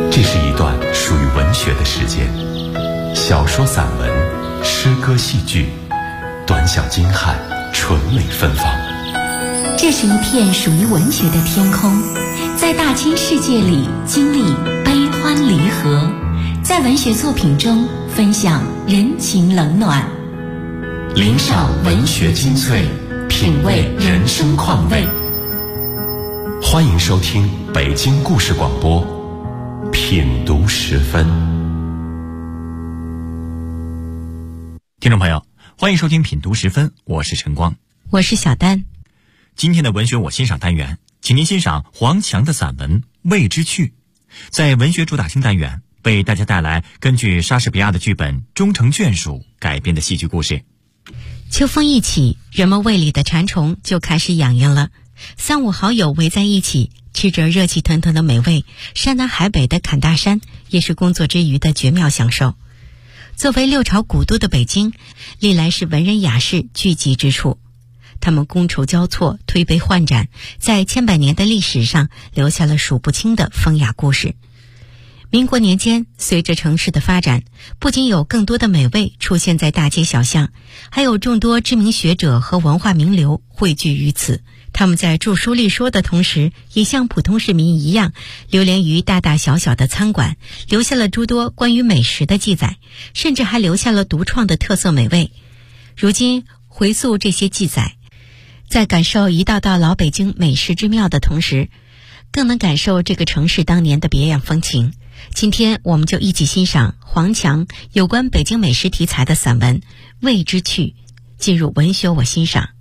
这是一段属于文学的时间，小说、散文、诗歌、戏剧，短小精悍，纯美芬芳。 这是一片属于文学的天空，在大千世界里经历悲欢离合，在文学作品中分享人情冷暖， 领赏文学精粹，品味人生况味。欢迎收听北京故事广播品读时分。 听众朋友，欢迎收听品读时分，我是陈光， 我是小丹。 今天的文学我欣赏单元，请您欣赏黄强的散文《未知趣》。在文学主打星单元，为大家带来根据莎士比亚的剧本《终成眷属》改编的戏剧故事。 秋风一起，人们胃里的馋虫就开始痒痒了。三五好友围在一起，吃着热气腾腾的美味，山南海北的侃大山也是工作之余的绝妙享受。作为六朝古都的北京，历来是文人雅士聚集之处。他们觥筹交错，推杯换盏，在千百年的历史上留下了数不清的风雅故事。民国年间，随着城市的发展，不仅有更多的美味出现在大街小巷，还有众多知名学者和文化名流汇聚于此。他们在著书立说的同时，也像普通市民一样，流连于大大小小的餐馆，留下了诸多关于美食的记载，甚至还留下了独创的特色美味。如今回溯这些记载，在感受一道道老北京美食之妙的同时，更能感受这个城市当年的别样风情。今天我们就一起欣赏黄强有关北京美食题材的散文《未知趣》，进入文学我欣赏。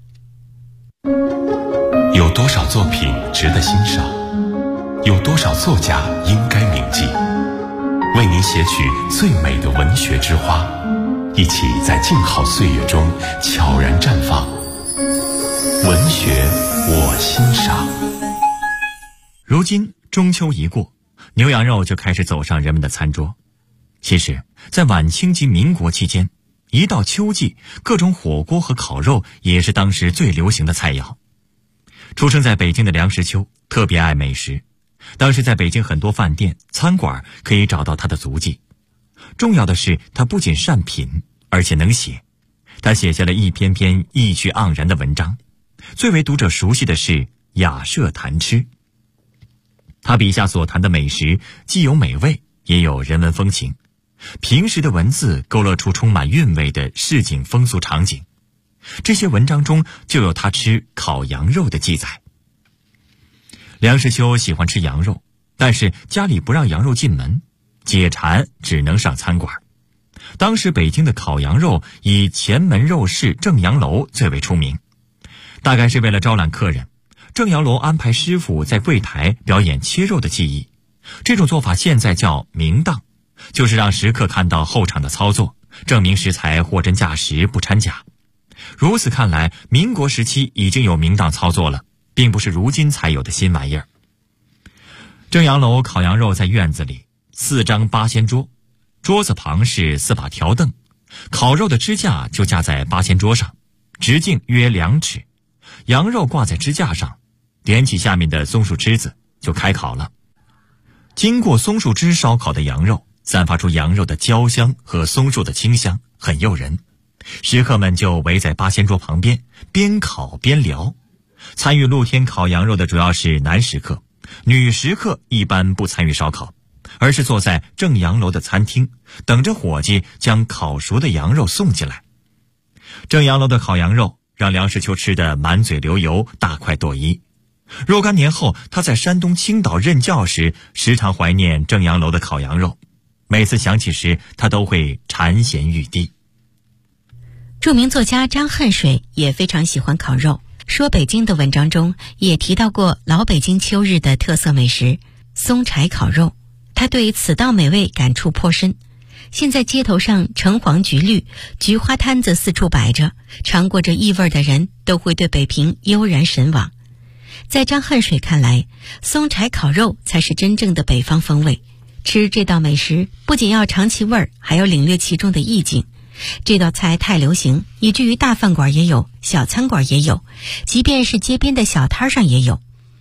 有多少作品值得欣赏？有多少作家应该铭记？为您写取最美的文学之花，一起在静好岁月中悄然绽放。文学我欣赏。 如今中秋一过，牛羊肉就开始走上人们的餐桌。其实在晚清及民国期间，一到秋季，各种火锅和烤肉也是当时最流行的菜肴。出生在北京的梁实秋特别爱美食，当时在北京很多饭店、餐馆可以找到他的足迹。重要的是，他不仅善品，而且能写。他写下了一篇篇意趣盎然的文章，最为读者熟悉的是雅舍谈吃。他笔下所谈的美食既有美味，也有人文风情，平时的文字勾勒出充满韵味的市井风俗场景。这些文章中就有他吃烤羊肉的记载。梁实秋喜欢吃羊肉，但是家里不让羊肉进门，解馋只能上餐馆。当时北京的烤羊肉以前门肉市正阳楼最为出名，大概是为了招揽客人，正阳楼安排师傅在柜台表演切肉的技艺。这种做法现在叫明档，就是让食客看到后场的操作，证明食材货真价实，不掺假。如此看来，民国时期已经有明档操作了，并不是如今才有的新玩意儿。正阳楼烤羊肉在院子里，4张八仙桌，桌子旁是4把条凳，烤肉的支架就架在八仙桌上，直径约2尺，羊肉挂在支架上，点起下面的松树枝子就开烤了。经过松树枝烧烤的羊肉，散发出羊肉的焦香和松树的清香，很诱人。食客们就围在八仙桌旁边，边烤边聊。参与露天烤羊肉的主要是男食客，女食客一般不参与烧烤，而是坐在正阳楼的餐厅，等着伙计将烤熟的羊肉送进来。正阳楼的烤羊肉让梁实秋吃得满嘴流油，大快朵颐。若干年后，他在山东青岛任教时，时常怀念正阳楼的烤羊肉，每次想起时，他都会馋涎欲滴。 著名作家张恨水也非常喜欢烤肉，说北京的文章中也提到过老北京秋日的特色美食松柴烤肉，他对此道美味感触颇深。现在街头上橙黄橘绿菊花摊子四处摆着，尝过这异味的人都会对北平悠然神往。在张恨水看来，松柴烤肉才是真正的北方风味。吃这道美食不仅要尝其味儿，还要领略其中的意境。这道菜太流行，以至于大饭馆也有，小餐馆也有，即便是街边的小摊上也有。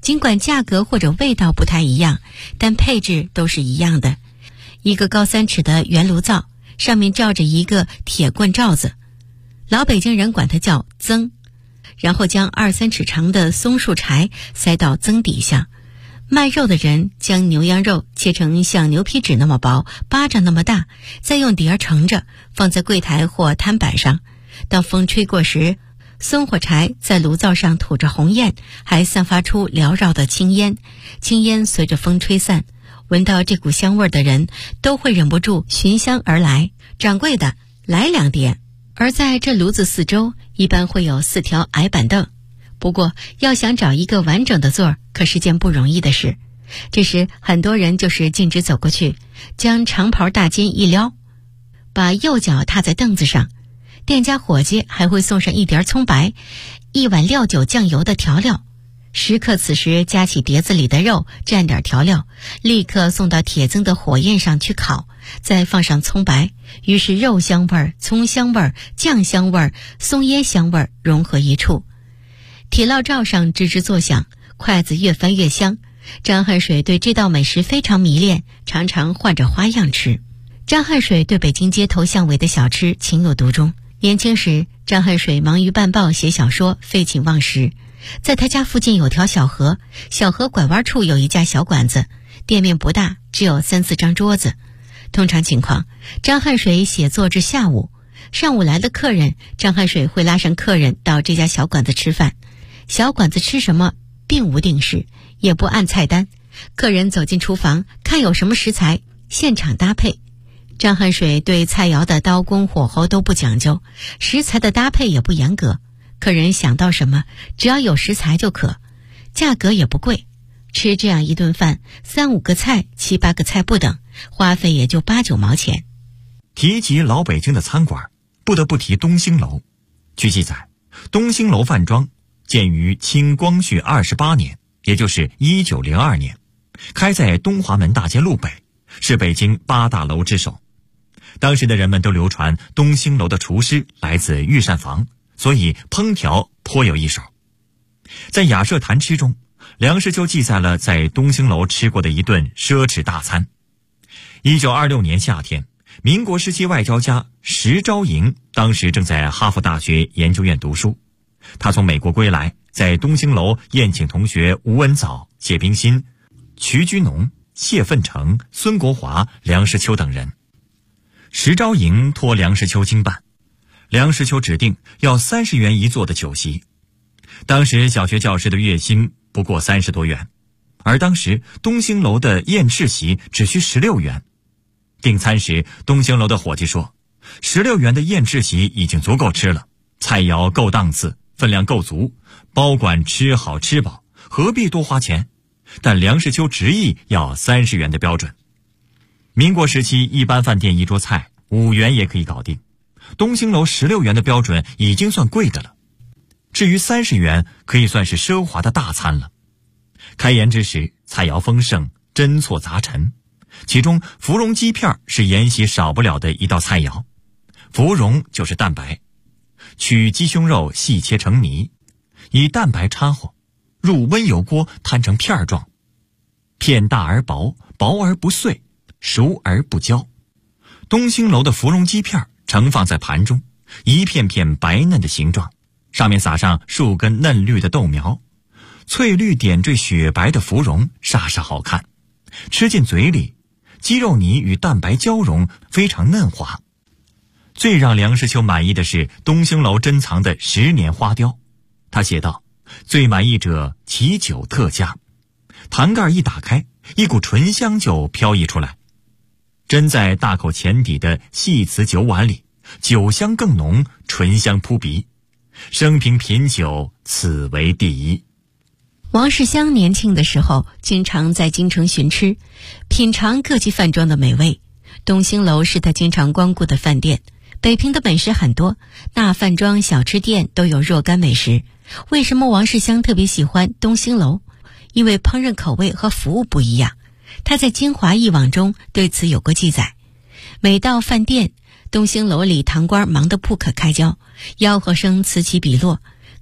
尽管价格或者味道不太一样，但配置都是一样的。一个高3尺的圆炉灶，上面罩着一个铁棍罩子，老北京人管它叫曾，然后将2、3尺长的松树柴塞到曾底下。卖肉的人将牛羊肉切成像牛皮纸那么薄，巴掌那么大，再用碟儿盛着，放在柜台或摊板上。当风吹过时，松火柴在炉灶上吐着红焰，还散发出缭绕的青烟，青烟随着风吹散，闻到这股香味的人都会忍不住寻香而来。掌柜的，来2碟。而在这炉子四周一般会有4条矮板凳，不过要想找一个完整的座儿可是件不容易的事。这时很多人就是径直走过去，将长袍大襟一撩，把右脚踏在凳子上，店家伙计还会送上1碟葱白，1碗料酒酱油的调料。食客此时夹起碟子里的肉，蘸点调料，立刻送到铁曾的火焰上去烤，再放上葱白，于是肉香味、葱香味、酱香味、松椰香味融合一处。铁烙灶上吱吱作响，筷子越翻越香。张恨水对这道美食非常迷恋，常常换着花样吃。张恨水对北京街头巷尾的小吃情有独钟。年轻时，张恨水忙于办报写小说，废寝忘食。在他家附近有条小河，小河拐弯处有一家小馆子，店面不大，只有3、4张桌子。通常情况，张恨水写作至下午，上午来了客人，张恨水会拉上客人到这家小馆子吃饭。小馆子吃什么并无定式，也不按菜单，客人走进厨房，看有什么食材，现场搭配。张恨水对菜肴的刀工火候都不讲究，食材的搭配也不严格，客人想到什么只要有食材就可，价格也不贵。吃这样一顿饭，3、5个菜、7、8个菜不等，花费也就8、9毛钱。 提及老北京的餐馆，不得不提东兴楼。据记载，东兴楼饭庄建于清光绪28年，也就是1902年，开在东华门大街路北，是北京8大楼之首。当时的人们都流传东兴楼的厨师来自御膳房，所以烹调颇有一手。在雅舍谈吃中，梁实秋记载了在东兴楼吃过的一顿奢侈大餐。1926年夏天，民国时期外交家石昭莹当时正在哈佛大学研究院读书，他从美国归来，在东兴楼宴请同学吴文藻、谢冰心、瞿居农、谢奋成、孙国华、梁实秋等人。石昭莹托梁实秋经办，梁实秋指定要30元一座的酒席。当时小学教师的月薪不过30多元，而当时东兴楼的宴翅席只需16元。订餐时，东兴楼的伙计说，16元的宴翅席已经足够吃了，菜肴够档次，分量够足，包管吃好吃饱，何必多花钱？但梁实秋执意要30元的标准。民国时期一般饭店一桌菜5元也可以搞定，东兴楼16元的标准已经算贵的了。至于30元，可以算是奢华的大餐了。开宴之时，菜肴丰盛，针错杂陈，其中芙蓉鸡片是宴席少不了的一道菜肴。芙蓉就是蛋白，取鸡胸肉细切成泥，以蛋白掺和，入温油锅摊成片状，片大而薄，薄而不碎，熟而不焦。东兴楼的芙蓉鸡片盛放在盘中，一片片白嫩的形状，上面撒上数根嫩绿的豆苗，翠绿点缀雪白的芙蓉煞是好看。吃进嘴里，鸡肉泥与蛋白交融，非常嫩滑。最让梁实秋满意的是东兴楼珍藏的10年花雕。他写道，最满意者其酒特佳，坛盖一打开，一股醇香就飘溢出来，斟在大口浅底的细瓷酒碗里，酒香更浓，醇香扑鼻，生平品酒此为第一。 王世襄年轻的时候经常在京城巡吃，品尝各级饭庄的美味。东兴楼是他经常光顾的饭店。北平的美食很多，大饭庄小吃店都有若干美食。为什么王世襄特别喜欢东兴楼？因为烹饪口味和服务不一样。他在《京华忆往》中对此有过记载。每到饭店，东兴楼里堂倌忙得不可开交，吆喝声此起彼落，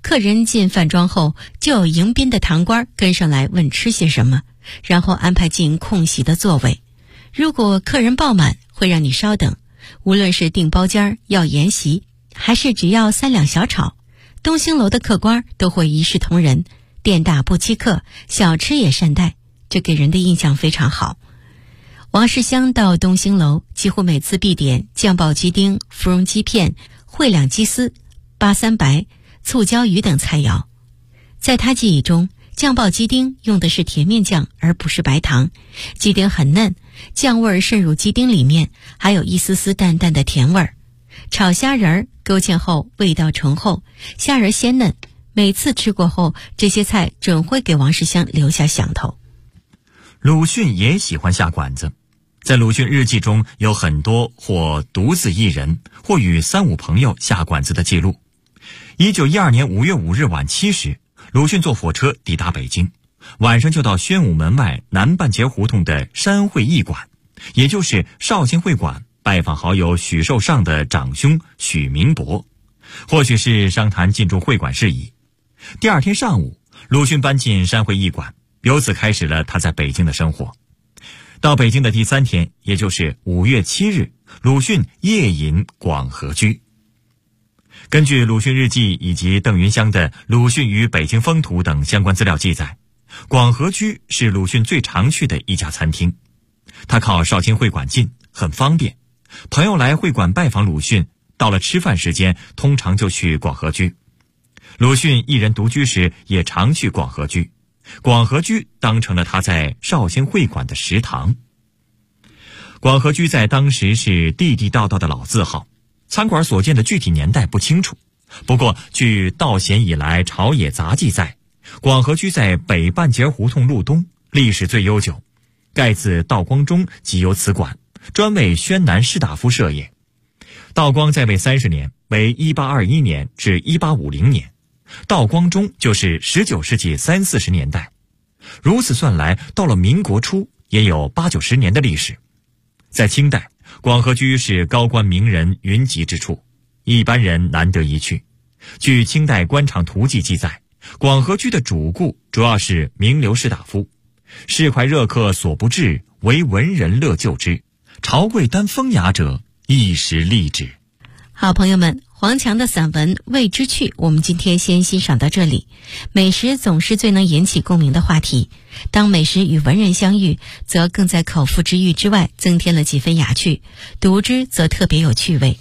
客人进饭庄后，就有迎宾的堂官跟上来问吃些什么，然后安排进空席的座位。如果客人爆满，会让你稍等。无论是订包间要筵席，还是只要3两小炒，东兴楼的客官都会一视同仁，店大不欺客，小吃也善待，这给人的印象非常好。王世襄到东兴楼，几乎每次必点酱爆鸡丁、芙蓉鸡片、烩两鸡丝、八三白、醋椒鱼等菜肴。在他记忆中，酱爆鸡丁用的是甜面酱，而不是白糖。鸡丁很嫩，酱味渗入鸡丁里面，还有一丝丝淡淡的甜味儿。炒虾仁儿勾芡后，味道醇厚，虾仁鲜嫩。每次吃过后，这些菜准会给王世襄留下响头。 鲁迅也喜欢下馆子，在鲁迅日记中有很多或独自一人，或与3、5朋友下馆子的记录。1912年5月5日晚7时，鲁迅坐火车抵达北京，晚上就到宣武门外南半截胡同的山会驿馆，也就是绍兴会馆，拜访好友许寿尚的长兄许明伯，或许是商谈进驻会馆事宜。第二天上午，鲁迅搬进山会驿馆，由此开始了他在北京的生活。到北京的第3天，也就是5月7日，鲁迅夜饮广和居。根据鲁迅日记以及邓云香的《鲁迅与北京风土》等相关资料记载，广和居是鲁迅最常去的一家餐厅。他靠绍兴会馆近，很方便。朋友来会馆拜访鲁迅，到了吃饭时间，通常就去广和居。鲁迅一人独居时，也常去广和居。广和居当成了他在绍兴会馆的食堂。广和居在当时是地地道道的老字号，餐馆所建的具体年代不清楚。不过据道咸以来朝野杂记载，广和居在北半截胡同路东，历史最悠久，盖自道光中即有此馆，专为宣南士大夫设业。道光在位30年，为1821年至1850年，道光中就是19世纪30、40年代。如此算来，到了民国初也有8、90年的历史。在清代，广和居是高官名人云集之处，一般人难得一去。据清代官场图记记载，广和居的主顾主要是名流士大夫，市侩热客所不至，唯文人乐就之。朝贵丹风雅者，一时立之。 好朋友们，黄强的散文《味之趣》我们今天先欣赏到这里。美食总是最能引起共鸣的话题，当美食与文人相遇，则更在口腹之欲之外增添了几分雅趣，读之则特别有趣味。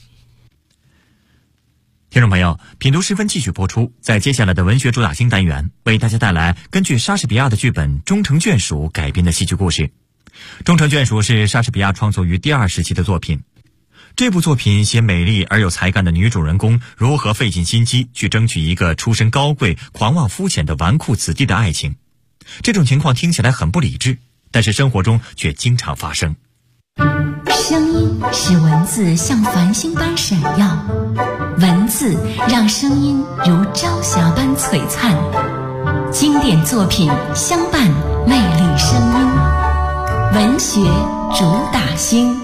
听众朋友，品读时分继续播出，在接下来的文学主打星单元，为大家带来根据莎士比亚的剧本《忠诚眷属》改编的戏剧故事。《忠诚眷属》是莎士比亚创作于第2时期的作品。这部作品写美丽而有才干的女主人公如何费尽心机去争取一个出身高贵、狂妄肤浅的纨绔子弟的爱情。这种情况听起来很不理智，但是生活中却经常发生。 声音使文字像繁星般闪耀，文字让声音如朝霞般璀璨。经典作品相伴，魅力声音，文学主打星。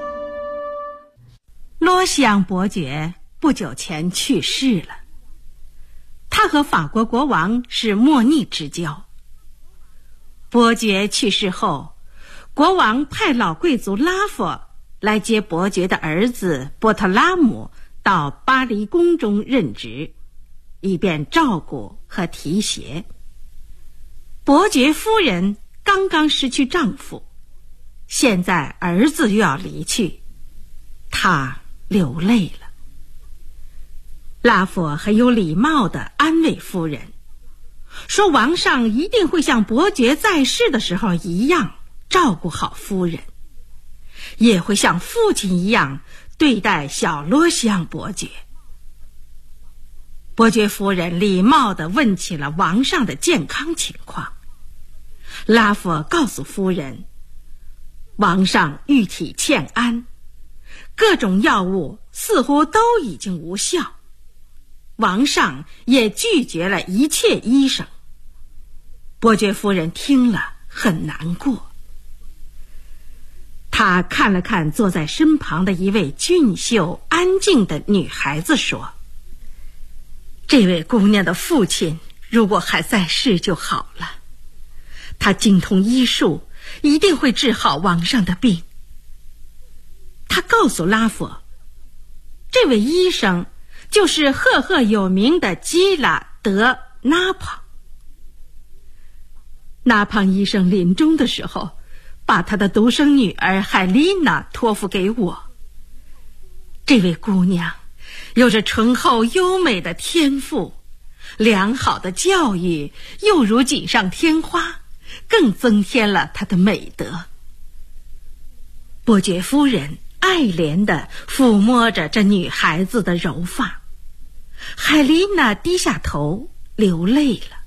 罗西昂伯爵不久前去世了，他和法国国王是莫逆之交。伯爵去世后，国王派老贵族拉佛来接伯爵的儿子波特拉姆到巴黎宫中任职，以便照顾和提携。伯爵夫人刚刚失去丈夫，现在儿子又要离去，她流泪了。拉佛很有礼貌地安慰夫人，说王上一定会像伯爵在世的时候一样照顾好夫人，也会像父亲一样对待小罗西昂伯爵。伯爵夫人礼貌地问起了王上的健康情况。拉佛告诉夫人，王上玉体欠安，各种药物似乎都已经无效，王上也拒绝了一切医生。伯爵夫人听了很难过，她看了看坐在身旁的一位俊秀安静的女孩子，说： 这位姑娘的父亲如果还在世就好了，他精通医术，一定会治好王上的病。他告诉拉佛，这位医生就是赫赫有名的基拉德纳庞。纳庞医生临终的时候，把他的独生女儿海丽娜托付给我。这位姑娘有着醇厚优美的天赋，良好的教育又如锦上添花，更增添了她的美德。伯爵夫人爱怜地抚摸着这女孩子的柔发，海丽娜低下头流泪了。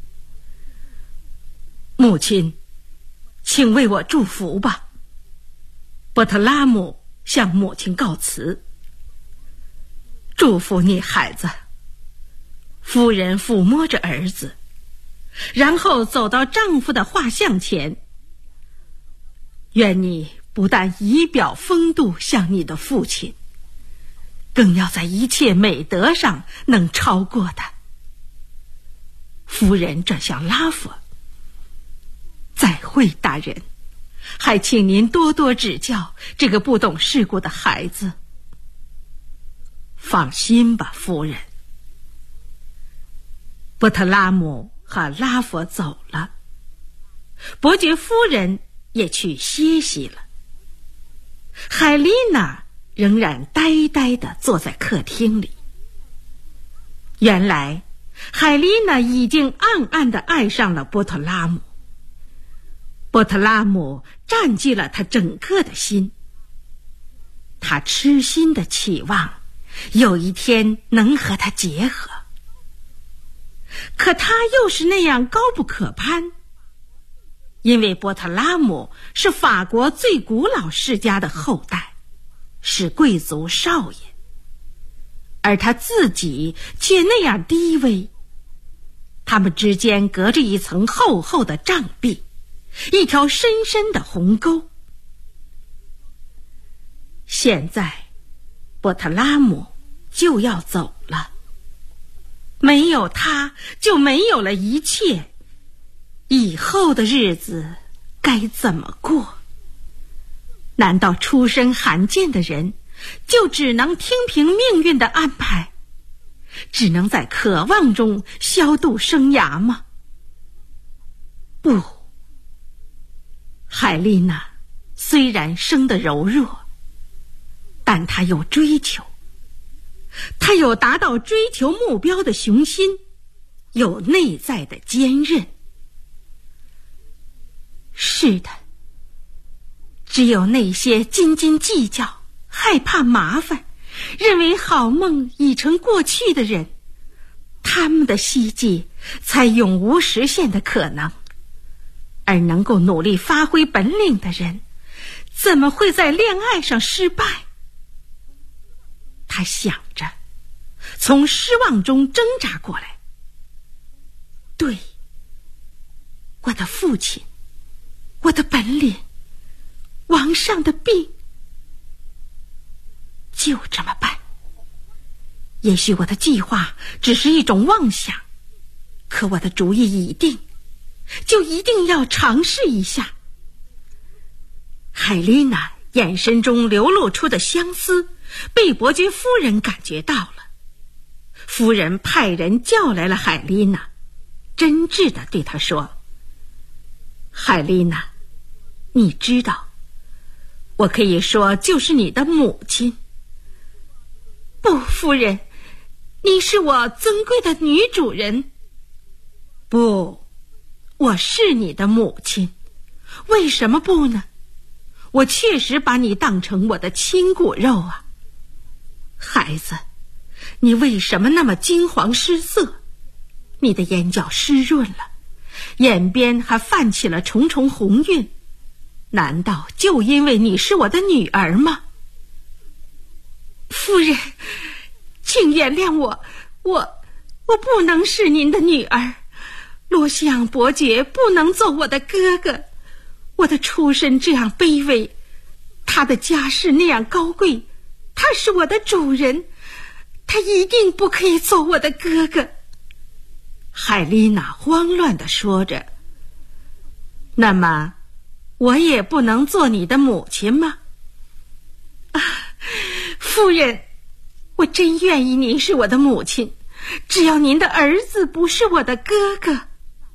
母亲，请为我祝福吧。波特拉姆向母亲告辞。祝福你，孩子。夫人抚摸着儿子，然后走到丈夫的画像前。愿你不但仪表风度像你的父亲，更要在一切美德上能超过他。夫人转向拉佛，再会，大人，还请您多多指教这个不懂世故的孩子。放心吧，夫人。波特拉姆和拉佛走了，伯爵夫人也去歇息了。海丽娜仍然呆呆地坐在客厅里。原来海丽娜已经暗暗地爱上了波特拉姆，波特拉姆占据了他整个的心。他痴心地期望有一天能和他结合，可他又是那样高不可攀。因为波特拉姆是法国最古老世家的后代，是贵族少爷，而他自己却那样低微。他们之间隔着一层厚厚的障壁，一条深深的鸿沟。现在波特拉姆就要走了，没有他就没有了一切，以后的日子该怎么过？难道出身罕见的人就只能听凭命运的安排，只能在渴望中消度生涯吗？不，海丽娜虽然生得柔弱，但她有追求，她有达到追求目标的雄心，有内在的坚韧。是的，只有那些斤斤计较、害怕麻烦、认为好梦已成过去的人，他们的希冀才永无实现的可能。而能够努力发挥本领的人，怎么会在恋爱上失败？他想着，从失望中挣扎过来。对，我的父亲，我的本领，王上的病，就这么办。也许我的计划只是一种妄想，可我的主意已定，就一定要尝试一下。海丽娜眼神中流露出的相思被伯爵夫人感觉到了。夫人派人叫来了海丽娜，真挚地对她说：海丽娜，你知道，我可以说就是你的母亲。不，夫人，你是我尊贵的女主人。不，我是你的母亲。为什么不呢？我确实把你当成我的亲骨肉啊。孩子，你为什么那么惊惶失色？你的眼角湿润了，眼边还泛起了重重红晕，难道就因为你是我的女儿吗？夫人，请原谅我不能是您的女儿。罗西昂伯爵不能做我的哥哥，我的出身这样卑微，他的家世那样高贵，他是我的主人， 他一定不可以做我的哥哥。海丽娜慌乱地说着。那么我也不能做你的母亲吗？夫人，我真愿意您是我的母亲，只要您的儿子不是我的哥哥。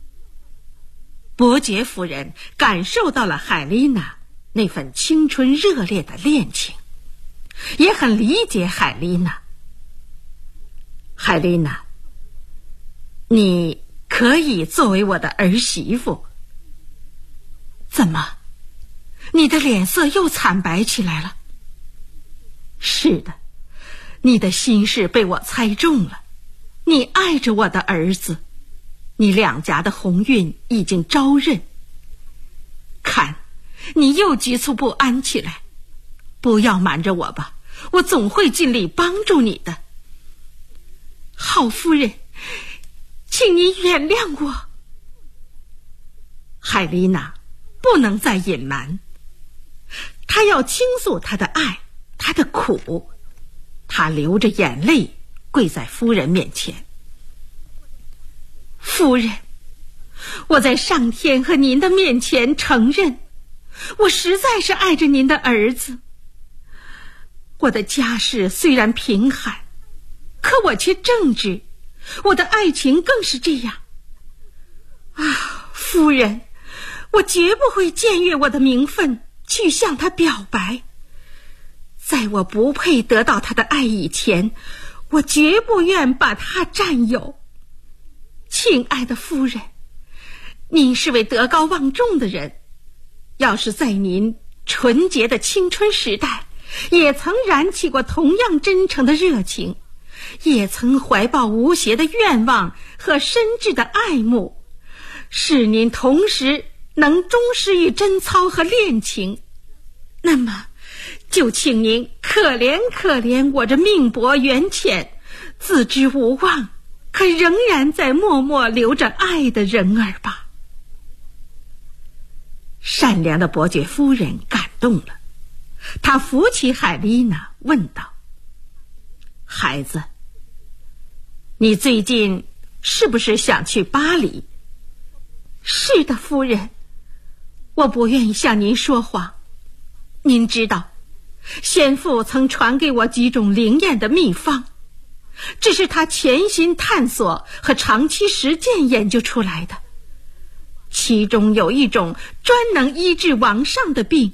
伯爵夫人感受到了海丽娜那份青春热烈的恋情，也很理解海丽娜。海丽娜，你可以作为我的儿媳妇。怎么，你的脸色又惨白起来了？是的，你的心事被我猜中了。你爱着我的儿子，你两颊的红晕已经招认。看，你又局促不安起来。不要瞒着我吧，我总会尽力帮助你的。好夫人，请你原谅我。海丽娜不能再隐瞒，她要倾诉她的爱，她的苦。她流着眼泪跪在夫人面前。夫人，我在上天和您的面前承认，我实在是爱着您的儿子。我的家世虽然贫寒，可我却正直，我的爱情更是这样。夫人，我绝不会僭越我的名分去向他表白。在我不配得到他的爱以前，我绝不愿把他占有。亲爱的夫人，您是位德高望重的人，要是在您纯洁的青春时代也曾燃起过同样真诚的热情，也曾怀抱无邪的愿望和深挚的爱慕，使您同时能忠实于贞操和恋情，那么就请您可怜可怜我这命薄缘浅，自知无望，可仍然在默默流着爱的人儿吧。善良的伯爵夫人感动了，她扶起海丽娜问道：孩子，你最近是不是想去巴黎？是的，夫人，我不愿意向您说谎。您知道，先父曾传给我几种灵验的秘方，这是他潜心探索和长期实践研究出来的，其中有一种专能医治王上的病。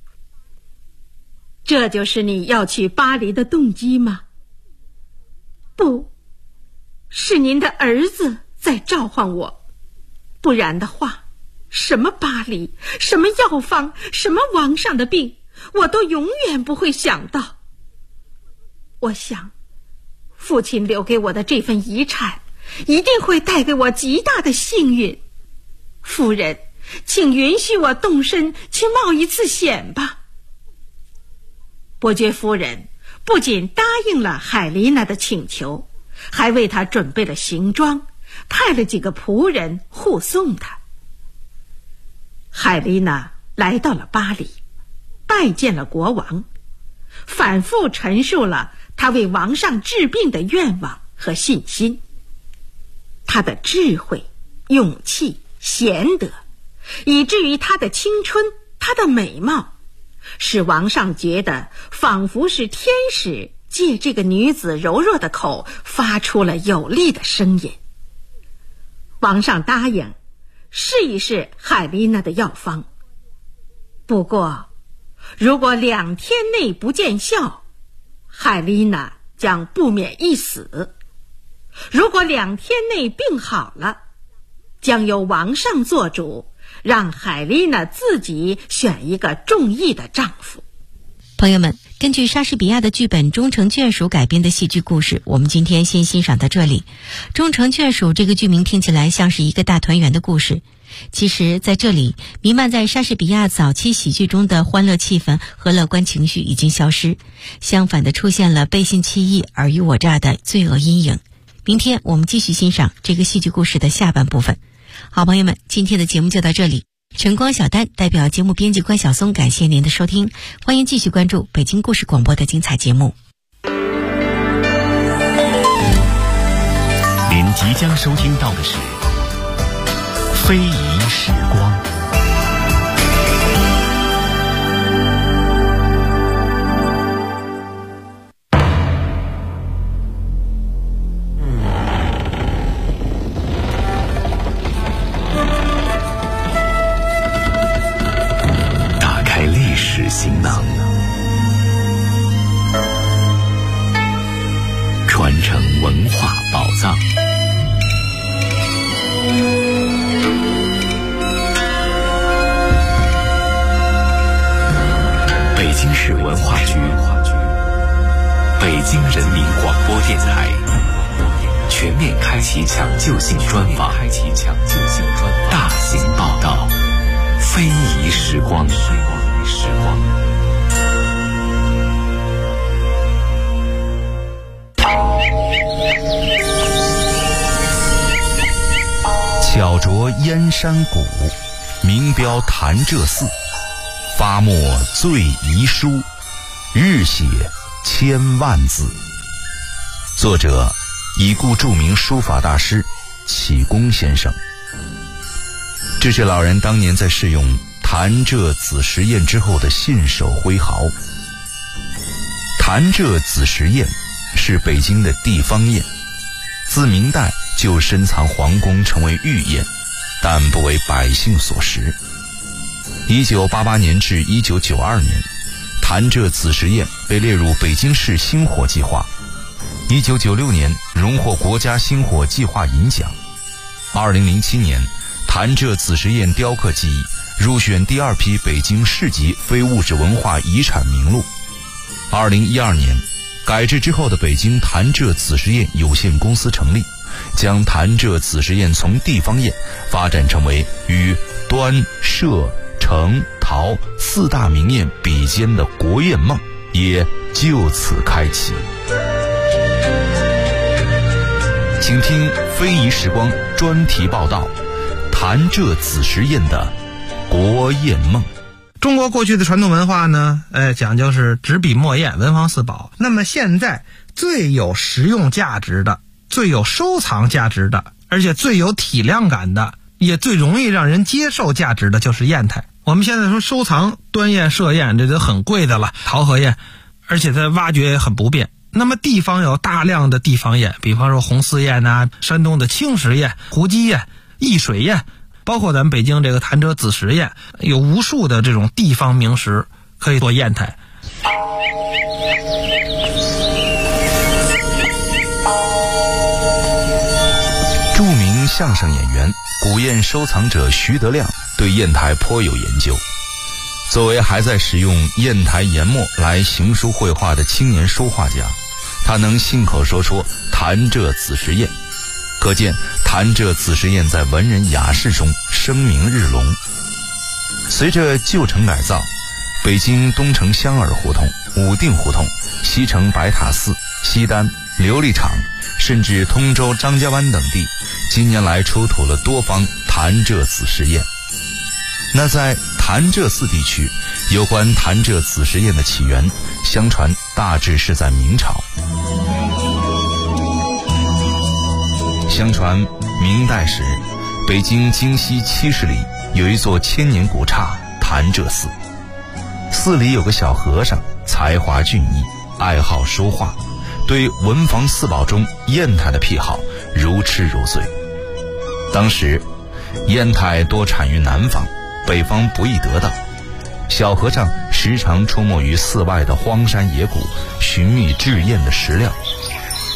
这就是你要去巴黎的动机吗？不，是您的儿子在召唤我，不然的话，什么巴黎，什么药方，什么王上的病，我都永远不会想到。我想，父亲留给我的这份遗产一定会带给我极大的幸运。夫人，请允许我动身去冒一次险吧。伯爵夫人不仅答应了海丽娜的请求，还为她准备了行装，派了几个仆人护送她。海丽娜来到了巴黎，拜见了国王，反复陈述了她为王上治病的愿望和信心。她的智慧、勇气、贤德，以至于她的青春、她的美貌，使王上觉得仿佛是天使借这个女子柔弱的口发出了有力的声音。王上答应试一试海丽娜的药方，不过如果2天内不见效，海丽娜将不免一死；如果2天内病好了，将由王上做主，让海丽娜自己选一个中意的丈夫。 朋友们，根据莎士比亚的剧本《忠诚眷属》改编的戏剧故事，我们今天先欣赏到这里。忠诚眷属这个剧名听起来像是一个大团圆的故事，其实在这里弥漫在莎士比亚早期喜剧中的欢乐气氛和乐观情绪已经消失，相反的出现了背信弃义、尔虞我诈的罪恶阴影。明天我们继续欣赏这个戏剧故事的下半部分。好朋友们，今天的节目就到这里。晨光小丹代表节目编辑关晓松，感谢您的收听，欢迎继续关注北京故事广播的精彩节目。 即将收听到的是非遗时光。打开历史行囊，传承文化宝藏。北京市文化局、北京人民广播电台全面开启抢救性专访，大型报道，非遗时光。 巧琢燕山谷，名标潭柘寺，发墨最遗书，日写千万字。作者已故著名书法大师启功先生。这是老人当年在试用潭柘子时宴之后的信手挥毫。潭柘子时宴是北京的地方宴，自明代就深藏皇宫，成为御宴，但不为百姓所食。1988年至1992年，潭柘子时宴被列入北京市星火计划。1996年荣获国家星火计划银奖。2007年，潭柘子时宴雕刻技艺入选第2批北京市级非物质文化遗产名录。2012年，改制之后的北京潭柘子时宴有限公司成立，将潭柘子时宴从地方宴发展成为与端、歙、成、陶4大名宴比肩的国宴梦也就此开启。请听非遗时光专题报道，潭柘子时宴的国宴梦。 中国过去的传统文化呢，讲究是纸笔墨砚文房四宝。那么现在最有实用价值的、最有收藏价值的，而且最有体量感的，也最容易让人接受价值的就是砚台。我们现在说收藏端砚、歙砚，这都很贵的了，陶和砚，而且它挖掘也很不便。那么地方有大量的地方砚，比方说红丝砚啊，山东的青石砚、胡姬砚、易水砚，包括咱们北京这个潭柘子时宴，有无数的这种地方名石可以做砚台。 著名相声演员、古砚收藏者徐德亮对砚台颇有研究。作为还在使用砚台研墨来行书绘画的青年书画家，他能信口说出潭柘子时宴，可见潭柘子时宴在文人雅士中声名日隆。随着旧城改造，北京东城香饵胡同、武定胡同、西城白塔寺、西单、琉璃厂，甚至通州张家湾等地，近年来出土了多方潭柘子时宴。那在潭柘寺地区，有关潭柘子时宴的起源，相传大致是在明朝。相传明代时，北京京西70里有一座千年古刹潭柘寺，寺里有个小和尚，才华俊逸，爱好书画，对文房四宝中砚台的癖好如痴如醉。当时砚台多产于南方，北方不易得到，小和尚时常出没于寺外的荒山野谷，寻觅制砚的石料，